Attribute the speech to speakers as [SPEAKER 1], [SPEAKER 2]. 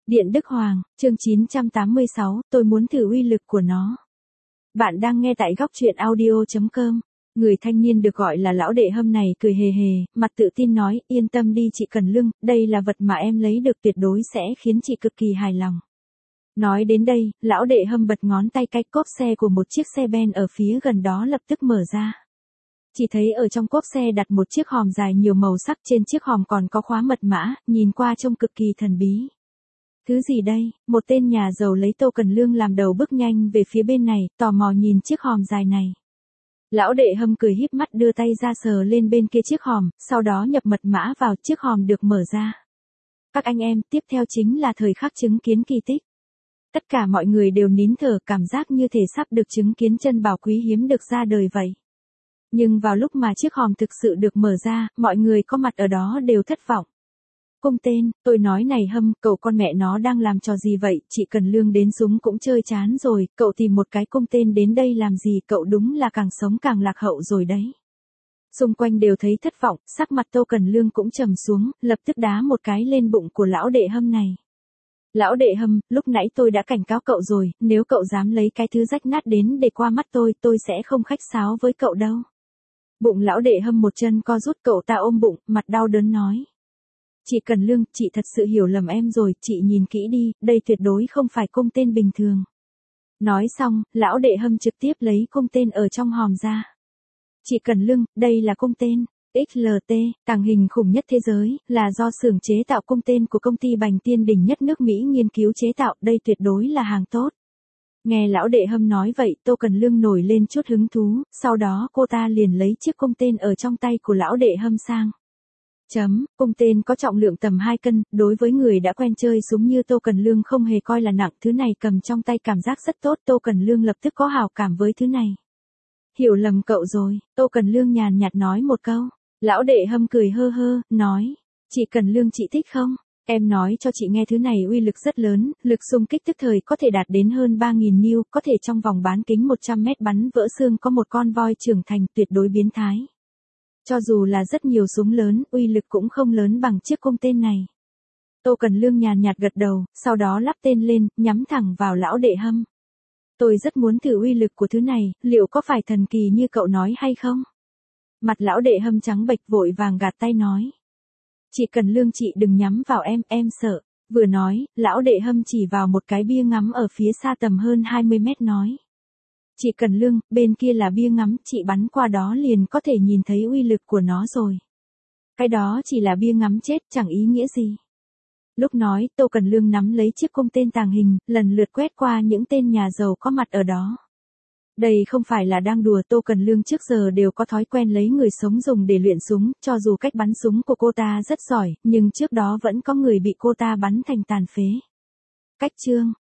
[SPEAKER 1] Điện Đức Hoàng, chương 986, tôi muốn thử uy lực của nó. Bạn đang nghe tại góc truyện audio.com. Người thanh niên được gọi là lão đệ Hâm này cười hề hề, mặt tự tin nói, yên tâm đi chị Cần Lương, đây là vật mà em lấy được tuyệt đối sẽ khiến chị cực kỳ hài lòng. Nói đến đây, lão đệ Hâm bật ngón tay cái cốp xe của một chiếc xe ben ở phía gần đó lập tức mở ra. Chỉ thấy ở trong cốp xe đặt một chiếc hòm dài nhiều màu sắc, trên chiếc hòm còn có khóa mật mã, nhìn qua trông cực kỳ thần bí. Thứ gì đây? Một tên nhà giàu lấy Tô Cần Lương làm đầu bước nhanh về phía bên này, tò mò nhìn chiếc hòm dài này. Lão đệ Hâm cười híp mắt đưa tay ra sờ lên bên kia chiếc hòm, sau đó nhập mật mã vào, chiếc hòm được mở ra. Các anh em, tiếp theo chính là thời khắc chứng kiến kỳ tích. Tất cả mọi người đều nín thở, cảm giác như thể sắp được chứng kiến chân bảo quý hiếm được ra đời vậy. Nhưng vào lúc mà chiếc hòm thực sự được mở ra, mọi người có mặt ở đó đều thất vọng. Cung tên, tôi nói này Hâm, cậu con mẹ nó đang làm trò gì vậy, chị Cần Lương đến súng cũng chơi chán rồi, cậu tìm một cái cung tên đến đây làm gì, cậu đúng là càng sống càng lạc hậu rồi đấy. Xung quanh đều thấy thất vọng, sắc mặt Tô Cần Lương cũng trầm xuống, lập tức đá một cái lên bụng của lão đệ Hâm này. Lão đệ Hâm, lúc nãy tôi đã cảnh cáo cậu rồi, nếu cậu dám lấy cái thứ rách nát đến để qua mắt tôi sẽ không khách sáo với cậu đâu. Bụng lão đệ Hâm một chân co rút, cậu ta ôm bụng, mặt đau đớn nói. Chị Cần Lương, chị thật sự hiểu lầm em rồi, chị nhìn kỹ đi, đây tuyệt đối không phải cung tên bình thường. Nói xong, lão đệ Hâm trực tiếp lấy cung tên ở trong hòm ra. Chị Cần Lương, đây là cung tên XLT, tàng hình khủng nhất thế giới, là do xưởng chế tạo cung tên của công ty Bành Tiên đỉnh nhất nước Mỹ nghiên cứu chế tạo, đây tuyệt đối là hàng tốt. Nghe lão đệ Hâm nói vậy, Tô Cần Lương nổi lên chút hứng thú, sau đó cô ta liền lấy chiếc cung tên ở trong tay của lão đệ Hâm sang. Cung tên có trọng lượng tầm 2 cân, đối với người đã quen chơi súng như Tô Cần Lương không hề coi là nặng, thứ này cầm trong tay cảm giác rất tốt, Tô Cần Lương lập tức có hảo cảm với thứ này. Hiểu lầm cậu rồi, Tô Cần Lương nhàn nhạt nói một câu. Lão đệ Hâm cười hơ hơ, nói, chị Cần Lương chị thích không? Em nói cho chị nghe, thứ này uy lực rất lớn, lực xung kích tức thời có thể đạt đến hơn 3.000 N, có thể trong vòng bán kính 100 mét bắn vỡ xương có một con voi trưởng thành, tuyệt đối biến thái. Cho dù là rất nhiều súng lớn, uy lực cũng không lớn bằng chiếc cung tên này. Tô Cần Lương nhàn nhạt gật đầu, sau đó lắp tên lên, nhắm thẳng vào lão đệ Hâm. Tôi rất muốn thử uy lực của thứ này, liệu có phải thần kỳ như cậu nói hay không? Mặt lão đệ Hâm trắng bệch, vội vàng gạt tay nói. Chị Cần Lương, chị đừng nhắm vào em sợ. Vừa nói, lão đệ Hâm chỉ vào một cái bia ngắm ở phía xa tầm hơn 20 mét nói. Chị Cần Lương, bên kia là bia ngắm, chị bắn qua đó liền có thể nhìn thấy uy lực của nó rồi. Cái đó chỉ là bia ngắm chết, chẳng ý nghĩa gì. Lúc nói, Tô Cần Lương nắm lấy chiếc cung tên tàng hình, lần lượt quét qua những tên nhà giàu có mặt ở đó. Đây không phải là đang đùa, Tô Cần Lương trước giờ đều có thói quen lấy người sống dùng để luyện súng, cho dù cách bắn súng của cô ta rất giỏi, nhưng trước đó vẫn có người bị cô ta bắn thành tàn phế. Cách chương,